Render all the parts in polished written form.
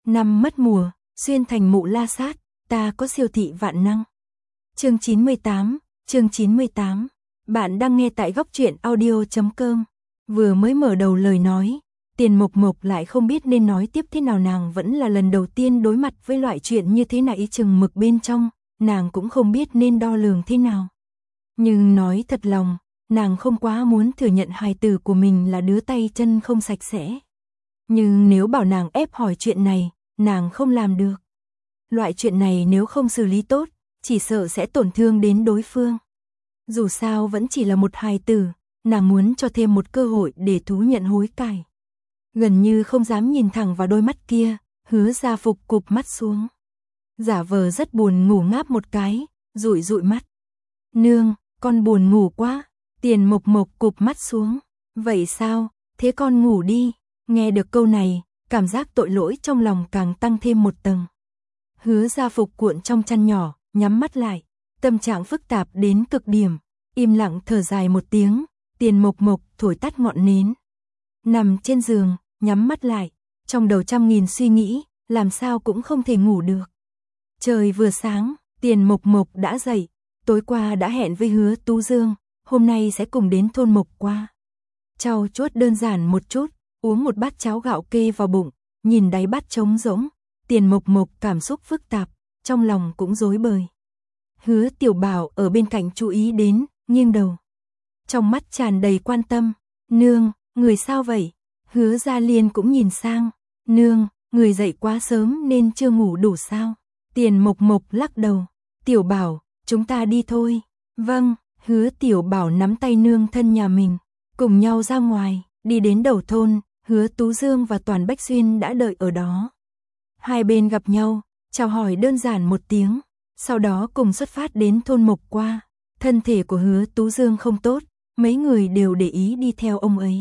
Năm mất mùa, xuyên thành mụ la sát, ta có siêu thị vạn năng. Chương 98. Bạn đang nghe tại góc truyện audio.com. Vừa mới mở đầu lời nói, Tiền Mộc Mộc lại không biết nên nói tiếp thế nào, nàng vẫn là lần đầu tiên đối mặt với loại chuyện như thế này, chừng mực bên trong, nàng cũng không biết nên đo lường thế nào. Nhưng nói thật lòng, nàng không quá muốn thừa nhận hài tử của mình là đứa tay chân không sạch sẽ. Nhưng nếu bảo nàng ép hỏi chuyện này, nàng không làm được. Loại chuyện này nếu không xử lý tốt, chỉ sợ sẽ tổn thương đến đối phương. Dù sao vẫn chỉ là một hài tử, nàng muốn cho thêm một cơ hội để thú nhận hối cải. Gần như không dám nhìn thẳng vào đôi mắt kia, Hứa Gia Phục cụp mắt xuống. Giả vờ rất buồn ngủ ngáp một cái, dụi dụi mắt. Nương, con buồn ngủ quá. Tiền Mộc Mộc cụp mắt xuống. Vậy sao, thế con ngủ đi. Nghe được câu này, cảm giác tội lỗi trong lòng càng tăng thêm một tầng. Hứa Gia Phục cuộn trong chăn nhỏ, nhắm mắt lại, tâm trạng phức tạp đến cực điểm, im lặng thở dài một tiếng. Tiền Mộc Mộc thổi tắt ngọn nến. Nằm trên giường, nhắm mắt lại, trong đầu trăm nghìn suy nghĩ, làm sao cũng không thể ngủ được. Trời vừa sáng, Tiền Mộc Mộc đã dậy, tối qua đã hẹn với Hứa Tú Dương, hôm nay sẽ cùng đến thôn Mộc qua. Trau chuốt đơn giản một chút, uống một bát cháo gạo kê vào bụng, nhìn đáy bát trống rỗng, Tiền Mộc Mộc cảm xúc phức tạp, trong lòng cũng rối bời. Hứa Tiểu Bảo ở bên cạnh chú ý đến, nghiêng đầu. Trong mắt tràn đầy quan tâm, nương, người sao vậy? Hứa Gia Liên cũng nhìn sang, nương, người dậy quá sớm nên chưa ngủ đủ sao? Tiền Mộc Mộc lắc đầu, Tiểu Bảo, chúng ta đi thôi. Vâng, Hứa Tiểu Bảo nắm tay nương thân nhà mình, cùng nhau ra ngoài, đi đến đầu thôn, Hứa Tú Dương và Toàn Bách Xuyên đã đợi ở đó. Hai bên gặp nhau, chào hỏi đơn giản một tiếng, sau đó cùng xuất phát đến thôn Mộc qua. Thân thể của Hứa Tú Dương không tốt, mấy người đều để ý đi theo ông ấy.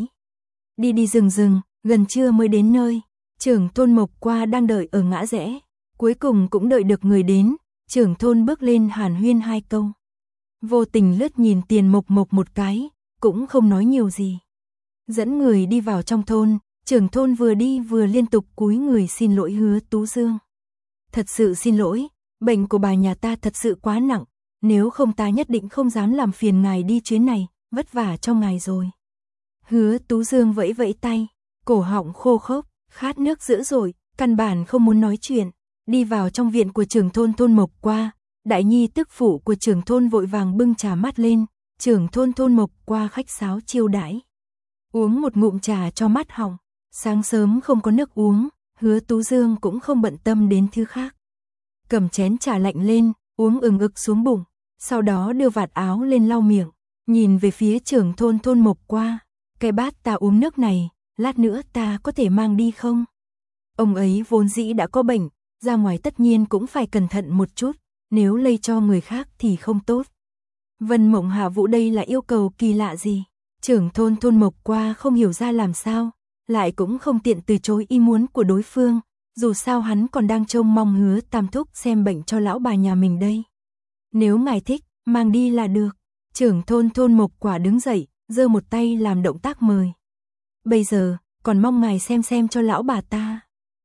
Đi rừng, gần trưa mới đến nơi, trưởng thôn Mộc qua đang đợi ở ngã rẽ, cuối cùng cũng đợi được người đến, trưởng thôn bước lên hàn huyên hai câu. Vô tình lướt nhìn Tiền Mộc Mộc một cái, cũng không nói nhiều gì. Dẫn người đi vào trong thôn, trưởng thôn vừa đi vừa liên tục cúi người xin lỗi Hứa Tú Dương. Thật sự xin lỗi, bệnh của bà nhà ta thật sự quá nặng, nếu không ta nhất định không dám làm phiền ngài đi chuyến này, vất vả cho ngài rồi. Hứa Tú Dương vẫy vẫy tay, cổ họng khô khốc, khát nước dữ dội, căn bản không muốn nói chuyện. Đi vào trong viện của trưởng thôn thôn Mộc qua, đại nhi tức phụ của trưởng thôn vội vàng bưng trà mát lên, trưởng thôn thôn Mộc qua khách sáo chiêu đãi. Uống một ngụm trà cho mát họng, sáng sớm không có nước uống, Hứa Tú Dương cũng không bận tâm đến thứ khác. Cầm chén trà lạnh lên, uống ừng ực xuống bụng, sau đó đưa vạt áo lên lau miệng, nhìn về phía trưởng thôn thôn Mộc qua, cái bát ta uống nước này, lát nữa ta có thể mang đi không? Ông ấy vốn dĩ đã có bệnh, ra ngoài tất nhiên cũng phải cẩn thận một chút, nếu lây cho người khác thì không tốt. Vân Mộng Hạ Vũ đây là yêu cầu kỳ lạ gì? Trưởng thôn thôn Mộc qua không hiểu ra làm sao, lại cũng không tiện từ chối ý muốn của đối phương, dù sao hắn còn đang trông mong Hứa Tam Thúc xem bệnh cho lão bà nhà mình đây. Nếu ngài thích, mang đi là được. Trưởng thôn thôn Mộc quả đứng dậy, giơ một tay làm động tác mời. Bây giờ, còn mong ngài xem cho lão bà ta.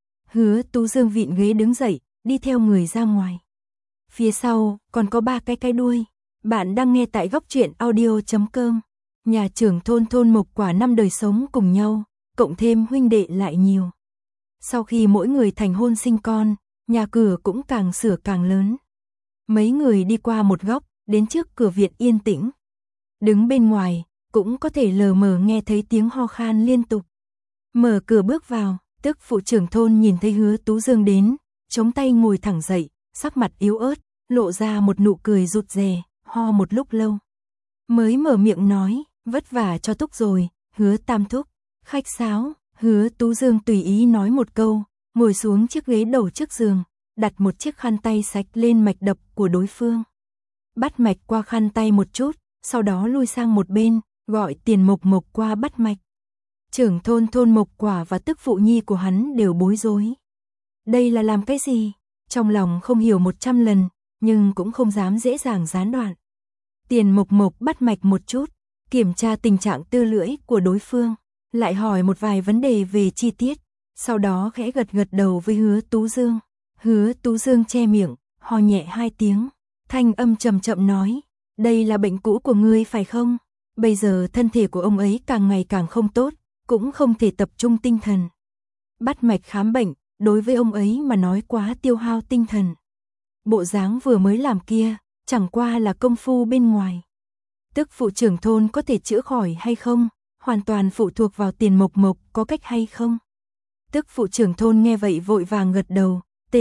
Hứa Tú Dương vịn ghế đứng dậy, đi theo người ra ngoài. Phía sau, còn có ba cái đuôi. Bạn đang nghe tại góc truyện audio.com. Nhà trưởng thôn thôn Mộc quả năm đời sống cùng nhau, cộng thêm huynh đệ lại nhiều. Sau khi mỗi người thành hôn sinh con, nhà cửa cũng càng sửa càng lớn. Mấy người đi qua một góc, đến trước cửa viện yên tĩnh. Đứng bên ngoài, cũng có thể lờ mờ nghe thấy tiếng ho khan liên tục. Mở cửa bước vào, tức phụ trưởng thôn nhìn thấy Hứa Tú Dương đến, chống tay ngồi thẳng dậy, sắc mặt yếu ớt, lộ ra một nụ cười rụt rè, ho một lúc lâu. Mới mở miệng nói, vất vả cho Thúc rồi, Hứa Tam Thúc. Khách sáo, Hứa Tú Dương tùy ý nói một câu, ngồi xuống chiếc ghế đầu trước giường, đặt một chiếc khăn tay sạch lên mạch đập của đối phương. Bắt mạch qua khăn tay một chút, sau đó lui sang một bên, gọi Tiền Mộc Mộc qua bắt mạch. Trưởng thôn thôn Mộc quả và tức phụ nhi của hắn đều bối rối. Đây là làm cái gì? Trong lòng không hiểu 100 lần, nhưng cũng không dám dễ dàng gián đoạn. Tiền Mộc Mộc bắt mạch một chút, kiểm tra tình trạng tư lưỡi của đối phương, lại hỏi một vài vấn đề về chi tiết, sau đó khẽ gật gật đầu với Hứa Tú Dương. Hứa Tú Dương che miệng, ho nhẹ 2 tiếng, thanh âm chậm chậm nói, đây là bệnh cũ của ngươi phải không? Bây giờ thân thể của ông ấy càng ngày càng không tốt, cũng không thể tập trung tinh thần. Bắt mạch khám bệnh, đối với ông ấy mà nói quá tiêu hao tinh thần. Bộ dáng vừa mới làm kia, chẳng qua là công phu bên ngoài. Tức phụ trưởng thôn có thể chữa khỏi hay không, hoàn toàn phụ thuộc vào Tiền Mộc Mộc có cách hay không. Tức phụ trưởng thôn nghe vậy vội vàng gật đầu,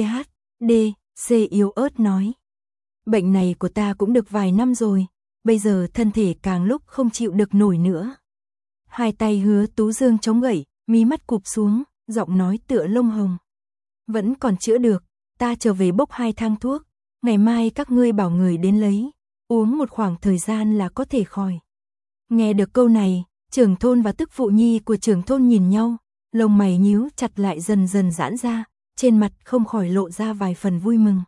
THD, yếu ớt nói. Bệnh này của ta cũng được vài năm rồi, bây giờ thân thể càng lúc không chịu được nổi nữa. Hai tay Hứa Tú Dương chống gậy, mí mắt cụp xuống, giọng nói tựa lông hồng. Vẫn còn chữa được, ta trở về bốc 2 thang thuốc, ngày mai các ngươi bảo người đến lấy, uống một khoảng thời gian là có thể khỏi. Nghe được câu này, trưởng thôn và tức phụ nhi của trưởng thôn nhìn nhau, lông mày nhíu chặt lại dần dần giãn ra, trên mặt không khỏi lộ ra vài phần vui mừng.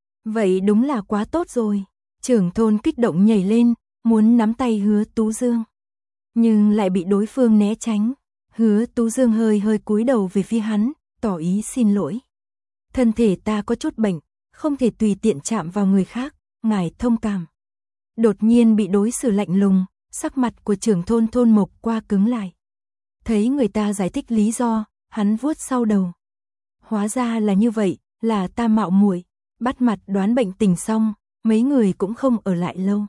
Vậy đúng là quá tốt rồi. Trưởng thôn kích động nhảy lên, muốn nắm tay Hứa Tú Dương, nhưng lại bị đối phương né tránh. Hứa Tú Dương hơi cúi đầu về phía hắn, tỏ ý xin lỗi. Thân thể ta có chút bệnh, không thể tùy tiện chạm vào người khác, ngài thông cảm. Đột nhiên bị đối xử lạnh lùng, sắc mặt của trưởng thôn Thôn Mộc Qua cứng lại. Thấy người ta giải thích lý do, hắn vuốt sau đầu. Hóa ra là như vậy, là ta mạo muội, bắt mặt đoán bệnh tình xong, mấy người cũng không ở lại lâu.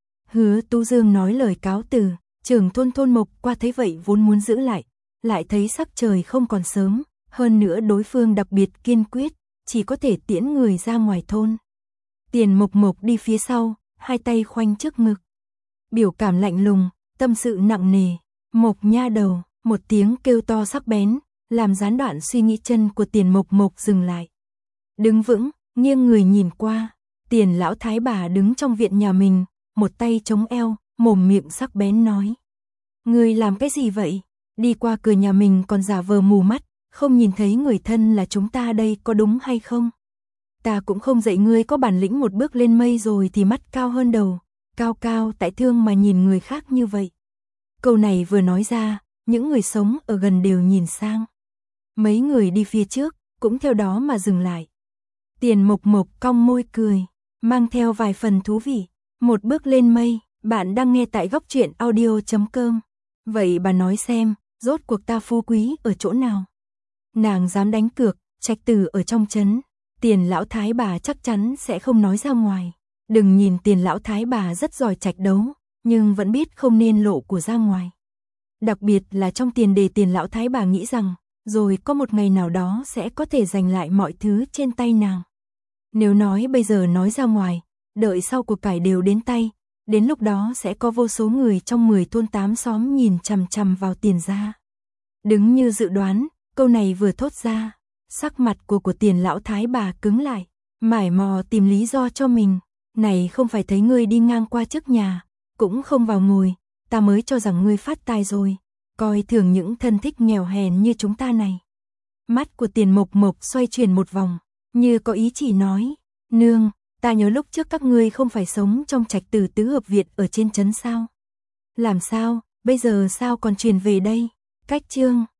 Hứa Tú Dương nói lời cáo từ, trưởng thôn Thôn Mộc Qua thấy vậy vốn muốn giữ lại thấy sắc trời không còn sớm, hơn nữa đối phương đặc biệt kiên quyết, chỉ có thể tiễn người ra ngoài thôn. Tiền Mộc Mộc đi phía sau, hai tay khoanh trước ngực. Biểu cảm lạnh lùng, tâm sự nặng nề. Mộc nha đầu, một tiếng kêu to sắc bén, làm gián đoạn suy nghĩ chân của Tiền Mộc Mộc dừng lại. Đứng vững, nghiêng người nhìn qua, Tiền lão thái bà đứng trong viện nhà mình, một tay chống eo, mồm miệng sắc bén nói. Ngươi làm cái gì vậy? Đi qua cửa nhà mình còn giả vờ mù mắt, không nhìn thấy người thân là chúng ta đây có đúng hay không? Ta cũng không dạy ngươi có bản lĩnh một bước lên mây rồi thì mắt cao hơn đầu, cao cao tại thương mà nhìn người khác như vậy. Câu này vừa nói ra, những người sống ở gần đều nhìn sang. Mấy người đi phía trước, cũng theo đó mà dừng lại. Tiền Mộc Mộc cong môi cười, mang theo vài phần thú vị. Một bước lên mây, bạn đang nghe tại góc truyện audio.com. Vậy bà nói xem, rốt cuộc ta phú quý ở chỗ nào? Nàng dám đánh cược, trạch tử ở trong trấn, Tiền lão thái bà chắc chắn sẽ không nói ra ngoài. Đừng nhìn Tiền lão thái bà rất giỏi trạch đấu, nhưng vẫn biết không nên lộ của ra ngoài. Đặc biệt là trong tiền đề Tiền lão thái bà nghĩ rằng, rồi có một ngày nào đó sẽ có thể giành lại mọi thứ trên tay nàng. Nếu nói bây giờ nói ra ngoài, đợi sau cuộc cải đều đến tay, đến lúc đó sẽ có vô số người trong 10 thôn 8 xóm nhìn chằm chằm vào Tiền gia. Đứng như dự đoán, câu này vừa thốt ra, sắc mặt của Tiền lão thái bà cứng lại, mải mò tìm lý do cho mình. Này không phải thấy ngươi đi ngang qua trước nhà, cũng không vào ngồi, ta mới cho rằng ngươi phát tài rồi, coi thường những thân thích nghèo hèn như chúng ta này. Mắt của Tiền Mộc Mộc xoay chuyển một vòng, như có ý chỉ nói, nương, ta nhớ lúc trước các ngươi không phải sống trong trạch tử tứ hợp viện ở trên trấn sao? Làm sao, bây giờ sao còn truyền về đây? Cách chương